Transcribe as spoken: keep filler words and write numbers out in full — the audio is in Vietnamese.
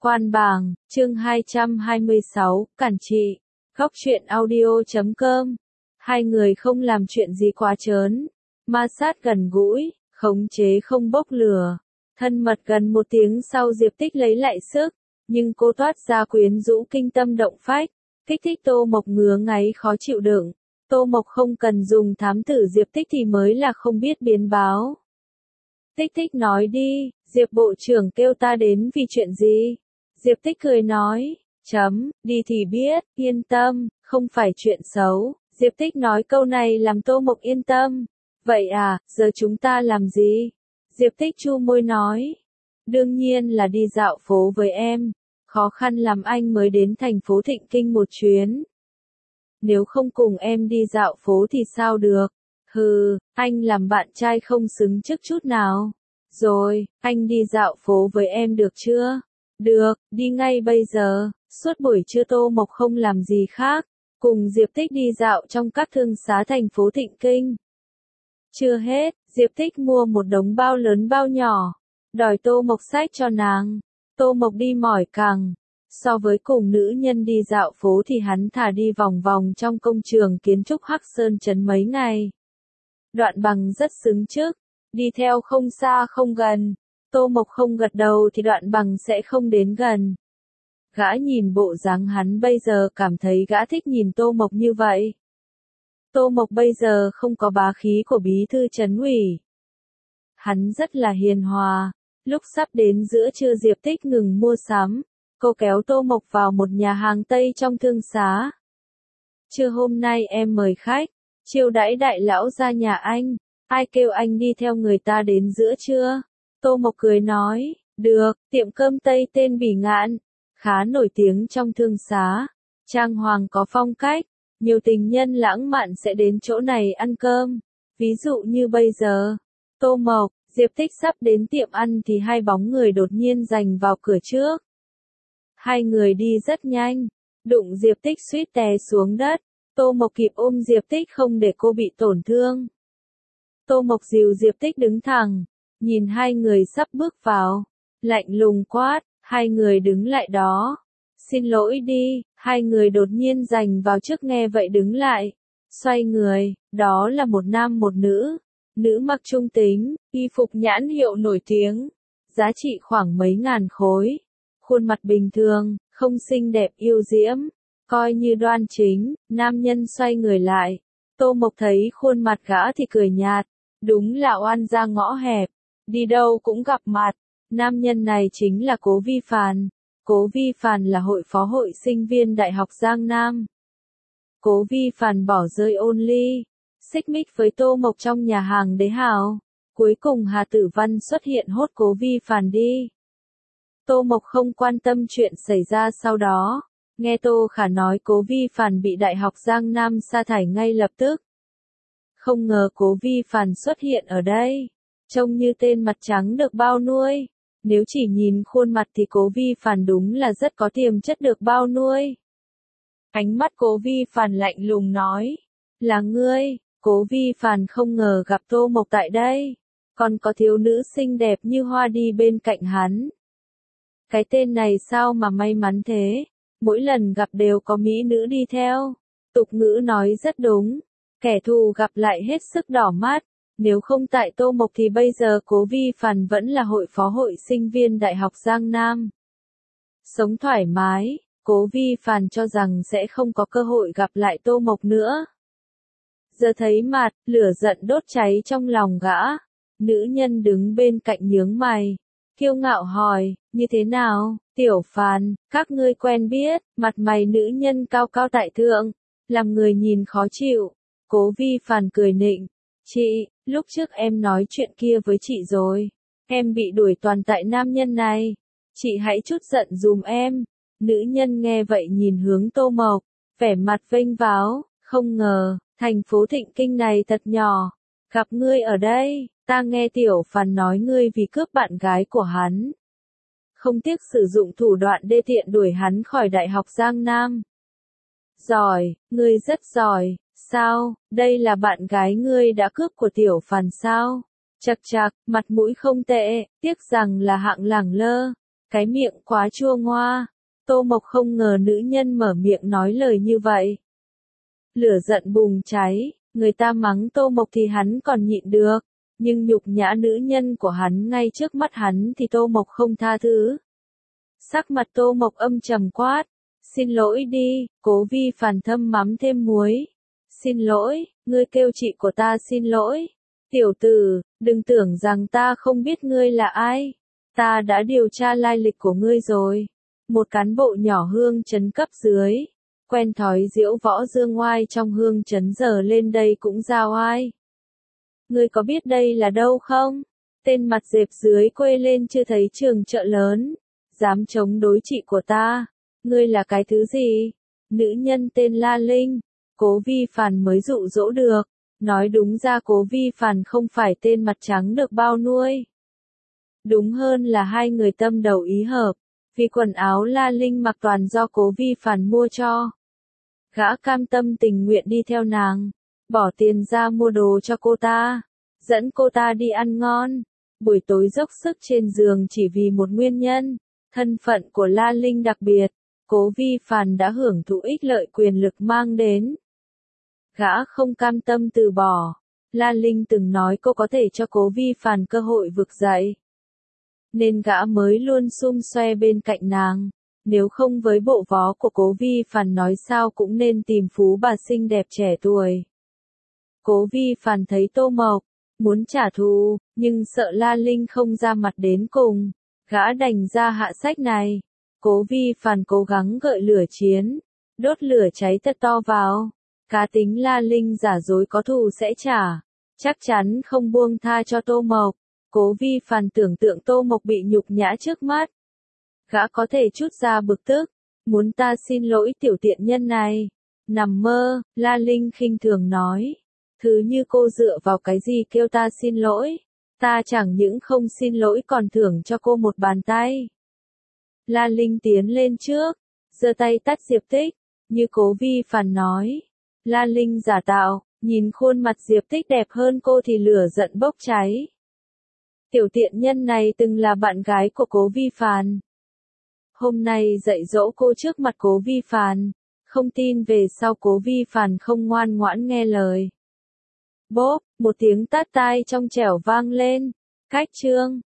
Quan Bàng, chương hai trăm hai mươi sáu, Cản Trị, Góc truyện audio chấm com. Hai người không làm chuyện gì quá trớn, ma sát gần gũi, khống chế không bốc lửa. Thân mật gần một tiếng sau Diệp Tích lấy lại sức, nhưng cô toát ra quyến rũ kinh tâm động phách, kích thích Tô Mộc ngứa ngáy khó chịu đựng. Tô Mộc không cần dùng thám tử Diệp Tích thì mới là không biết biến báo. Tích Tích nói đi, Diệp bộ trưởng kêu ta đến vì chuyện gì? Diệp Tích cười nói, chấm, đi thì biết, yên tâm, không phải chuyện xấu. Diệp Tích nói câu này làm Tô Mộc yên tâm. Vậy à, giờ chúng ta làm gì? Diệp Tích chu môi nói, đương nhiên là đi dạo phố với em. Khó khăn lắm anh mới đến thành phố Thịnh Kinh một chuyến. Nếu không cùng em đi dạo phố thì sao được? Hừ, anh làm bạn trai không xứng trước chút nào. Rồi, anh đi dạo phố với em được chưa? Được, đi ngay bây giờ. Suốt buổi trưa Tô Mộc không làm gì khác, cùng Diệp Tích đi dạo trong các thương xá thành phố Thịnh Kinh. Chưa hết, Diệp Tích mua một đống bao lớn bao nhỏ, đòi Tô Mộc xách cho nàng. Tô Mộc đi mỏi cẳng. So với cùng nữ nhân đi dạo phố thì hắn thả đi vòng vòng trong công trường kiến trúc Hắc Sơn Trấn mấy ngày. Đoạn Bằng rất xứng trước, đi theo không xa không gần. Tô Mộc không gật đầu thì Đoạn Bằng sẽ không đến gần. Gã nhìn bộ dáng hắn bây giờ cảm thấy gã thích nhìn Tô Mộc như vậy. Tô Mộc bây giờ không có bá khí của bí thư trấn ủy. Hắn rất là hiền hòa. Lúc sắp đến giữa trưa Diệp Tích ngừng mua sắm. Cô kéo Tô Mộc vào một nhà hàng Tây trong thương xá. Trưa hôm nay em mời khách, chiêu đãi đại lão ra nhà anh. Ai kêu anh đi theo người ta đến giữa trưa? Tô Mộc cười nói, được, tiệm cơm Tây tên Bỉ Ngạn, khá nổi tiếng trong thương xá. Trang hoàng có phong cách, nhiều tình nhân lãng mạn sẽ đến chỗ này ăn cơm. Ví dụ như bây giờ, Tô Mộc, Diệp Tích sắp đến tiệm ăn thì hai bóng người đột nhiên giành vào cửa trước. Hai người đi rất nhanh, đụng Diệp Tích suýt té xuống đất. Tô Mộc kịp ôm Diệp Tích không để cô bị tổn thương. Tô Mộc dìu Diệp Tích đứng thẳng, nhìn hai người sắp bước vào, lạnh lùng quát, hai người đứng lại đó. Xin lỗi đi, hai người đột nhiên giành vào trước nghe vậy đứng lại, xoay người, đó là một nam một nữ. Nữ mặc trung tính, y phục nhãn hiệu nổi tiếng, giá trị khoảng mấy ngàn khối. Khuôn mặt bình thường, không xinh đẹp yêu diễm, coi như đoan chính. Nam nhân xoay người lại, Tô Mộc thấy khuôn mặt gã thì cười nhạt, đúng là oan gia ngõ hẹp, đi đâu cũng gặp mặt. Nam nhân này chính là Cố Vi Phàn. Cố Vi Phàn là hội phó hội sinh viên Đại học Giang Nam. Cố Vi Phàn bỏ rơi ôn ly, xích mích với Tô Mộc trong nhà hàng Đế Hào. Cuối cùng Hà Tử Văn xuất hiện hốt Cố Vi Phàn đi. Tô Mộc không quan tâm chuyện xảy ra sau đó. Nghe Tô Khả nói Cố Vi Phàn bị Đại học Giang Nam sa thải ngay lập tức. Không ngờ Cố Vi Phàn xuất hiện ở đây. Trông như tên mặt trắng được bao nuôi. Nếu chỉ nhìn khuôn mặt thì Cố Vi Phàn đúng là rất có tiềm chất được bao nuôi. Ánh mắt Cố Vi Phàn lạnh lùng nói, là ngươi. Cố Vi Phàn không ngờ gặp Tô Mộc tại đây. Còn có thiếu nữ xinh đẹp như hoa đi bên cạnh hắn. Cái tên này sao mà may mắn thế, mỗi lần gặp đều có mỹ nữ đi theo. Tục ngữ nói rất đúng, kẻ thù gặp lại hết sức đỏ mắt. Nếu không tại Tô Mộc thì bây giờ Cố Vi Phàn vẫn là hội phó hội sinh viên Đại học Giang Nam. Sống thoải mái, Cố Vi Phàn cho rằng sẽ không có cơ hội gặp lại Tô Mộc nữa. Giờ thấy mặt, lửa giận đốt cháy trong lòng gã. Nữ nhân đứng bên cạnh nhướng mày, kiêu ngạo hỏi, như thế nào, Tiểu Phàn, các ngươi quen biết? Mặt mày nữ nhân cao cao tại thượng, làm người nhìn khó chịu. Cố Vi Phàn cười nịnh, chị, lúc trước em nói chuyện kia với chị rồi. Em bị đuổi toàn tại nam nhân này. Chị hãy chút giận dùm em. Nữ nhân nghe vậy nhìn hướng Tô Mộc, vẻ mặt vênh váo, không ngờ, thành phố Thịnh Kinh này thật nhỏ. Gặp ngươi ở đây, ta nghe Tiểu Phàn nói ngươi vì cướp bạn gái của hắn. Không tiếc sử dụng thủ đoạn đê tiện đuổi hắn khỏi Đại học Giang Nam. Giỏi, ngươi rất giỏi. Sao, đây là bạn gái ngươi đã cướp của Tiểu Phàn sao? Chật chật, mặt mũi không tệ, tiếc rằng là hạng lẳng lơ. Cái miệng quá chua ngoa. Tô Mộc không ngờ nữ nhân mở miệng nói lời như vậy. Lửa giận bùng cháy, người ta mắng Tô Mộc thì hắn còn nhịn được, nhưng nhục nhã nữ nhân của hắn ngay trước mắt hắn thì Tô Mộc không tha thứ. Sắc mặt Tô Mộc âm trầm quát, xin lỗi đi, Cố Vi Phàn thâm mắm thêm muối. Xin lỗi, ngươi kêu chị của ta xin lỗi. Tiểu tử, đừng tưởng rằng ta không biết ngươi là ai. Ta đã điều tra lai lịch của ngươi rồi. Một cán bộ nhỏ hương trấn cấp dưới, quen thói diễu võ dương oai trong hương trấn giờ lên đây cũng ra oai. Ngươi có biết đây là đâu không? Tên mặt dẹp dưới quê lên chưa thấy trường chợ lớn, dám chống đối chị của ta. Ngươi là cái thứ gì? Nữ nhân tên La Linh, Cố Vi Phàn mới dụ dỗ được. Nói đúng ra Cố Vi Phàn không phải tên mặt trắng được bao nuôi. Đúng hơn là hai người tâm đầu ý hợp, vì quần áo La Linh mặc toàn do Cố Vi Phàn mua cho. Gã cam tâm tình nguyện đi theo nàng, bỏ tiền ra mua đồ cho cô ta, dẫn cô ta đi ăn ngon, buổi tối dốc sức trên giường chỉ vì một nguyên nhân, thân phận của La Linh đặc biệt, Cố Vi Phàn đã hưởng thụ ích lợi quyền lực mang đến. Gã không cam tâm từ bỏ, La Linh từng nói cô có thể cho Cố Vi Phàn cơ hội vực dậy. Nên gã mới luôn xum xoe bên cạnh nàng, nếu không với bộ vó của Cố Vi Phàn nói sao cũng nên tìm phú bà xinh đẹp trẻ tuổi. Cố Vi Phàn thấy Tô Mộc, muốn trả thù, nhưng sợ La Linh không ra mặt đến cùng, gã đành ra hạ sách này. Cố Vi Phàn cố gắng gợi lửa chiến, đốt lửa cháy thật to vào. Cá tính La Linh giả dối có thù sẽ trả, chắc chắn không buông tha cho Tô Mộc. Cố Vi Phàn tưởng tượng Tô Mộc bị nhục nhã trước mắt. Gã có thể chút ra bực tức, muốn ta xin lỗi tiểu tiện nhân này. Nằm mơ, La Linh khinh thường nói. Thứ như cô dựa vào cái gì kêu ta xin lỗi, ta chẳng những không xin lỗi còn thưởng cho cô một bàn tay. La Linh tiến lên trước, giơ tay tát Diệp Tích, như Cố Vi Phàn nói. La Linh giả tạo, nhìn khuôn mặt Diệp Tích đẹp hơn cô thì lửa giận bốc cháy. Tiểu tiện nhân này từng là bạn gái của Cố Vi Phàn. Hôm nay dạy dỗ cô trước mặt Cố Vi Phàn, không tin về sau Cố Vi Phàn không ngoan ngoãn nghe lời. Bốp, một tiếng tát tai trong trẻo vang lên, cách chương.